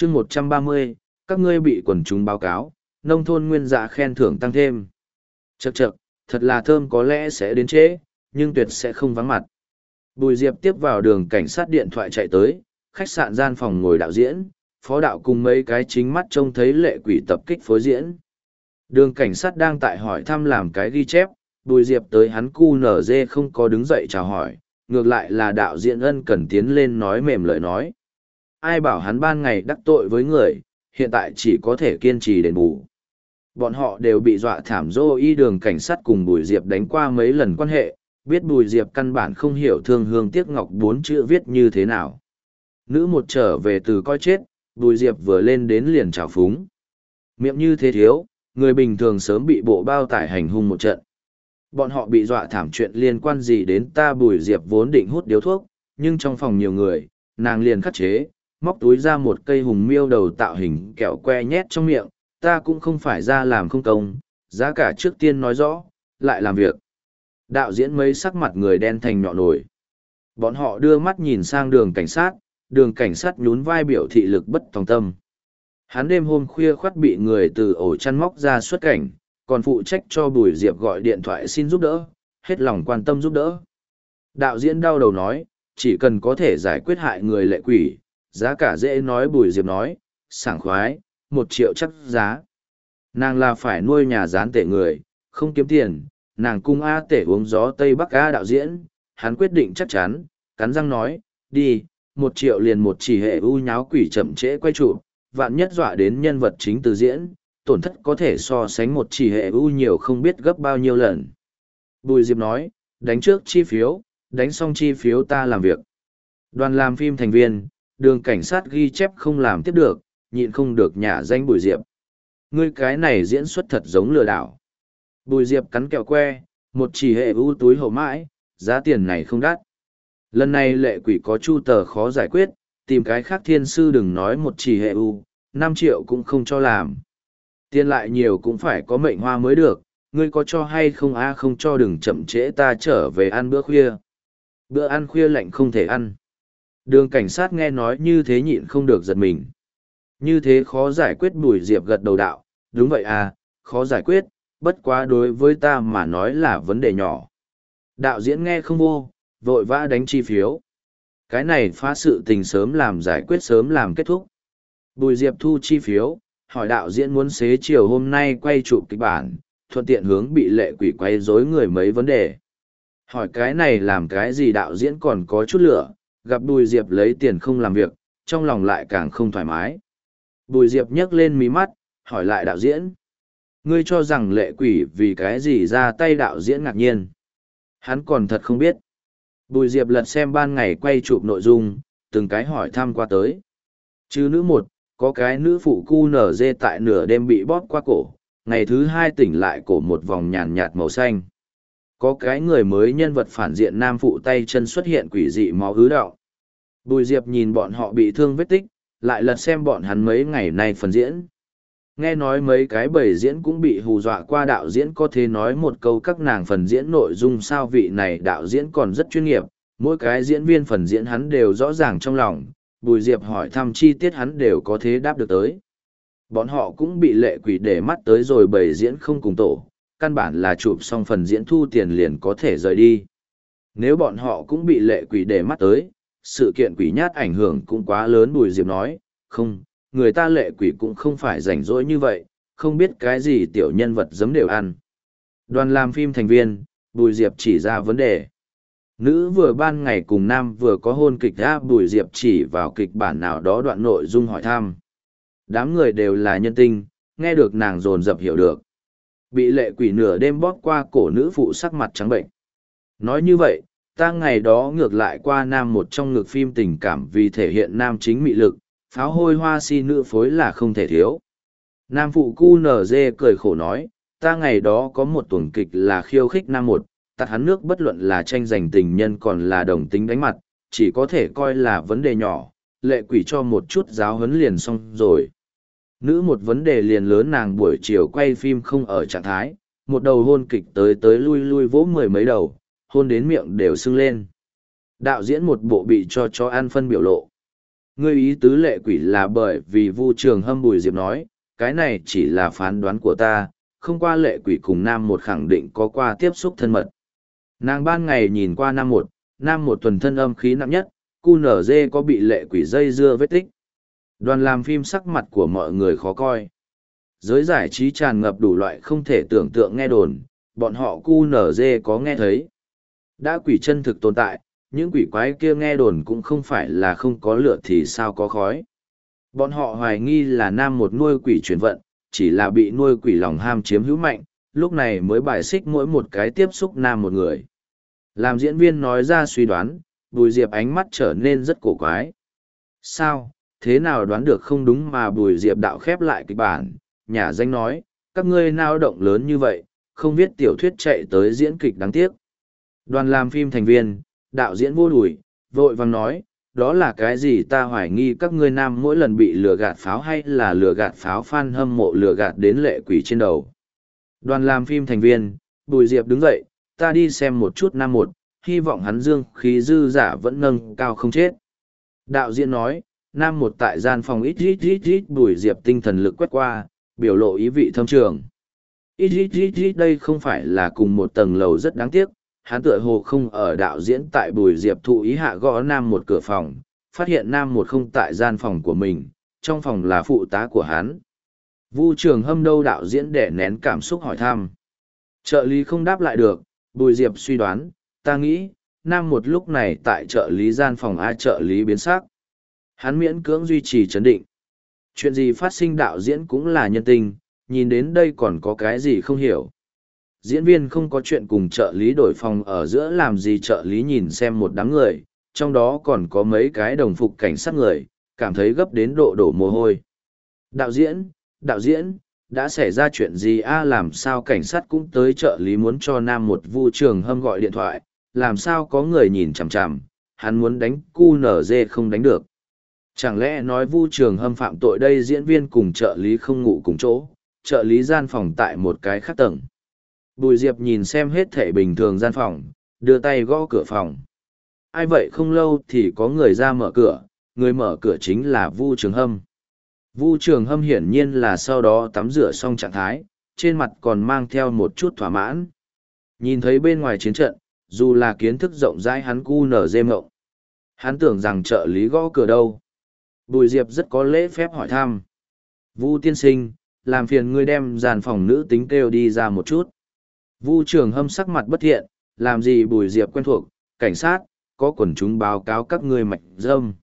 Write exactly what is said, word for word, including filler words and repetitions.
chương một trăm ba mươi, các ngươi bị quần chúng báo cáo, nông thôn nguyên dạ khen thưởng tăng thêm. Chậc chậc, thật là thơm, có lẽ sẽ đến trễ, nhưng tuyệt sẽ không vắng mặt. Bùi Diệp tiếp vào đường cảnh sát điện thoại chạy tới, khách sạn gian phòng ngồi đạo diễn, phó đạo cùng mấy cái chính mắt trông thấy lệ quỷ tập kích phối diễn. Đường cảnh sát đang tại hỏi thăm làm cái ghi chép, Bùi Diệp tới hắn cu nở dê không có đứng dậy chào hỏi, ngược lại là đạo diễn ân cần tiến lên nói mềm lời nói. Ai bảo hắn ban ngày đắc tội với người, hiện tại chỉ có thể kiên trì đền bù. Bọn họ đều bị dọa thảm dô y đường cảnh sát cùng Bùi Diệp đánh qua mấy lần quan hệ, biết Bùi Diệp căn bản không hiểu thương hương tiếc ngọc bốn chữ viết như thế nào. Nữ một trở về từ coi chết, Bùi Diệp vừa lên đến liền trào phúng. Miệng như thế thiếu, người bình thường sớm bị bộ bao tải hành hung một trận. Bọn họ bị dọa thảm chuyện liên quan gì đến ta? Bùi Diệp vốn định hút điếu thuốc, nhưng trong phòng nhiều người, nàng liền khắc chế, móc túi ra một cây hùng miêu đầu tạo hình kẹo que nhét trong miệng. Ta cũng không phải ra làm không công, giá cả trước tiên nói rõ, lại làm việc. Đạo diễn mấy sắc mặt người đen thành nhọ nổi. Bọn họ đưa mắt nhìn sang đường cảnh sát, đường cảnh sát nhún vai biểu thị lực bất tòng tâm. Hắn đêm hôm khuya khoắt bị người từ ổ chăn móc ra xuất cảnh, còn phụ trách cho Bùi Diệp gọi điện thoại xin giúp đỡ, hết lòng quan tâm giúp đỡ. Đạo diễn đau đầu nói, chỉ cần có thể giải quyết hại người lệ quỷ, giá cả dễ nói. Bùi Diệp nói, sảng khoái, một triệu chắc giá. Nàng là phải nuôi nhà gián tể người, không kiếm tiền, nàng cung A tể uống gió Tây Bắc A. Đạo diễn, hắn quyết định chắc chắn, cắn răng nói, đi, một triệu liền một chỉ hệ u nháo quỷ chậm trễ quay chụp, vạn nhất dọa đến nhân vật chính từ diễn, tổn thất có thể so sánh một chỉ hệ u nhiều không biết gấp bao nhiêu lần. Bùi Diệp nói, đánh trước chi phiếu, đánh xong chi phiếu ta làm việc. Đoàn làm phim thành viên, đường cảnh sát ghi chép không làm tiếp được, nhịn không được nhả danh Bùi Diệp. Ngươi cái này diễn xuất thật giống lừa đảo. Bùi Diệp cắn kẹo que, một chỉ hệ u túi hậu mãi, giá tiền này không đắt. Lần này lệ quỷ có chu tờ khó giải quyết, tìm cái khác thiên sư đừng nói một chỉ hệ u, năm triệu cũng không cho làm. Tiền lại nhiều cũng phải có mệnh hoa mới được, ngươi có cho hay không? A không cho đừng chậm trễ ta trở về ăn bữa khuya. Bữa ăn khuya lạnh không thể ăn. Đường cảnh sát nghe nói như thế nhịn không được giật mình. Như thế khó giải quyết. Bùi Diệp gật đầu đạo, đúng vậy à, khó giải quyết, bất quá đối với ta mà nói là vấn đề nhỏ. Đạo diễn nghe không vô, vội vã đánh chi phiếu. Cái này phá sự tình sớm làm giải quyết sớm làm kết thúc. Bùi Diệp thu chi phiếu, hỏi đạo diễn muốn xế chiều hôm nay quay chụp kịch bản, thuận tiện hướng bị lệ quỷ quay rối người mấy vấn đề. Hỏi cái này làm cái gì? Đạo diễn còn có chút lửa, gặp Bùi Diệp lấy tiền không làm việc, trong lòng lại càng không thoải mái. Bùi Diệp nhấc lên mí mắt, hỏi lại đạo diễn. Ngươi cho rằng lệ quỷ vì cái gì ra tay? Đạo diễn ngạc nhiên. Hắn còn thật không biết. Bùi Diệp lật xem ban ngày quay chụp nội dung, từng cái hỏi thăm qua tới. Chứ nữ một, có cái nữ phụ cu nở dê tại nửa đêm bị bóp qua cổ, ngày thứ hai tỉnh lại cổ một vòng nhàn nhạt màu xanh. Có cái người mới nhân vật phản diện nam phụ tay chân xuất hiện quỷ dị máu ứ đạo. Bùi Diệp nhìn bọn họ bị thương vết tích, lại lật xem bọn hắn mấy ngày nay phần diễn. Nghe nói mấy cái bầy diễn cũng bị hù dọa qua. Đạo diễn có thể nói một câu các nàng phần diễn nội dung sao? Vị này đạo diễn còn rất chuyên nghiệp, mỗi cái diễn viên phần diễn hắn đều rõ ràng trong lòng. Bùi Diệp hỏi thăm chi tiết hắn đều có thế đáp được tới. Bọn họ cũng bị lệ quỷ để mắt tới rồi, bầy diễn không cùng tổ, căn bản là chụp xong phần diễn thu tiền liền có thể rời đi. Nếu bọn họ cũng bị lệ quỷ để mắt tới, sự kiện quỷ nhát ảnh hưởng cũng quá lớn. Bùi Diệp nói, không, người ta lệ quỷ cũng không phải rảnh rỗi như vậy, không biết cái gì tiểu nhân vật giấm đều ăn. Đoàn làm phim thành viên, Bùi Diệp chỉ ra vấn đề. Nữ vừa ban ngày cùng nam vừa có hôn kịch ra. Bùi Diệp chỉ vào kịch bản nào đó đoạn nội dung hỏi thăm. Đám người đều là nhân tinh, nghe được nàng dồn dập hiểu được. Bị lệ quỷ nửa đêm bóp qua cổ nữ phụ sắc mặt trắng bệnh. Nói như vậy, ta ngày đó ngược lại qua nam một trong ngược phim tình cảm vì thể hiện nam chính mị lực, pháo hôi hoa si nữ phối là không thể thiếu. Nam phụ cu nở dê cười khổ nói, ta ngày đó có một tuần kịch là khiêu khích nam một, tạt hắn nước bất luận là tranh giành tình nhân còn là đồng tính đánh mặt, chỉ có thể coi là vấn đề nhỏ, lệ quỷ cho một chút giáo huấn liền xong rồi. Nữ một vấn đề liền lớn, nàng buổi chiều quay phim không ở trạng thái, một đầu hôn kịch tới tới lui lui vỗ mười mấy đầu, hôn đến miệng đều sưng lên. Đạo diễn một bộ bị cho chó ăn phân biểu lộ. Ngươi ý tứ lệ quỷ là bởi vì Vu Trường Hâm. Bùi Diệp nói, cái này chỉ là phán đoán của ta, không qua lệ quỷ cùng nam một khẳng định có qua tiếp xúc thân mật. Nàng ban ngày nhìn qua nam một, nam một tuần thân âm khí nặng nhất, cu nở dê có bị lệ quỷ dây dưa vết tích. Đoàn làm phim sắc mặt của mọi người khó coi. Giới giải trí tràn ngập đủ loại không thể tưởng tượng nghe đồn, bọn họ cu nở dê có nghe thấy. Đã quỷ chân thực tồn tại, những quỷ quái kia nghe đồn cũng không phải là không có lửa thì sao có khói. Bọn họ hoài nghi là nam một nuôi quỷ chuyển vận, chỉ là bị nuôi quỷ lòng ham chiếm hữu mạnh, lúc này mới bài xích mỗi một cái tiếp xúc nam một người. Làm diễn viên nói ra suy đoán, Bùi Diệp ánh mắt trở nên rất cổ quái. Sao, thế nào đoán được không đúng mà Bùi Diệp đạo khép lại kịch bản, nhà danh nói, các ngươi nao động lớn như vậy, không viết tiểu thuyết chạy tới diễn kịch đáng tiếc. Đoàn làm phim thành viên, đạo diễn vô đùi, vội vàng nói, đó là cái gì ta hoài nghi các ngươi nam mỗi lần bị lừa gạt pháo hay là lừa gạt pháo fan hâm mộ lừa gạt đến lệ quỷ trên đầu. Đoàn làm phim thành viên, Bùi Diệp đứng dậy, ta đi xem một chút nam một, hy vọng hắn dương khí dư giả vẫn nâng cao không chết. Đạo diễn nói, nam một tại gian phòng ít ít ít ít Bùi Diệp tinh thần lực quét qua, biểu lộ ý vị thâm trường. Ít ít ít ít đây không phải là cùng một tầng lầu rất đáng tiếc, hắn tựa hồ không ở. Đạo diễn tại Bùi Diệp thụ ý hạ gõ nam một cửa phòng, phát hiện nam một không tại gian phòng của mình, trong phòng là phụ tá của hắn. Vu Trường Hâm đâu? Đạo diễn để nén cảm xúc hỏi thăm. Trợ lý không đáp lại được, Bùi Diệp suy đoán, ta nghĩ, nam một lúc này tại trợ lý gian phòng. A trợ lý biến sắc. Hắn miễn cưỡng duy trì trấn định. Chuyện gì phát sinh? Đạo diễn cũng là nhân tình, nhìn đến đây còn có cái gì không hiểu. Diễn viên không có chuyện cùng trợ lý đổi phòng ở giữa làm gì? Trợ lý nhìn xem một đám người, trong đó còn có mấy cái đồng phục cảnh sát người, cảm thấy gấp đến độ đổ mồ hôi. Đạo diễn, đạo diễn, đã xảy ra chuyện gì? A làm sao cảnh sát cũng tới? Trợ lý muốn cho nam một Vu Trường Hâm gọi điện thoại, làm sao có người nhìn chằm chằm, hắn muốn đánh cu nở dê không đánh được. Chẳng lẽ nói Vu Trường Hâm phạm tội đây? Diễn viên cùng trợ lý không ngủ cùng chỗ, trợ lý gian phòng tại một cái khác tầng. Bùi Diệp nhìn xem hết thể bình thường gian phòng, đưa tay gõ cửa phòng. Ai vậy? Không lâu thì có người ra mở cửa, người mở cửa chính là Vu Trường Hâm. Vu Trường Hâm hiển nhiên là sau đó tắm rửa xong trạng thái, trên mặt còn mang theo một chút thỏa mãn. Nhìn thấy bên ngoài chiến trận, dù là kiến thức rộng rãi hắn cu nở dê mộng. Hắn tưởng rằng trợ lý gõ cửa đâu. Bùi Diệp rất có lễ phép hỏi thăm. Vu tiên sinh, làm phiền ngươi đem dàn phòng nữ tính kêu đi ra một chút. Vu Trường Hâm sắc mặt bất thiện, làm gì? Bùi Diệp quen thuộc, cảnh sát, có quần chúng báo cáo các ngươi mạch dâm.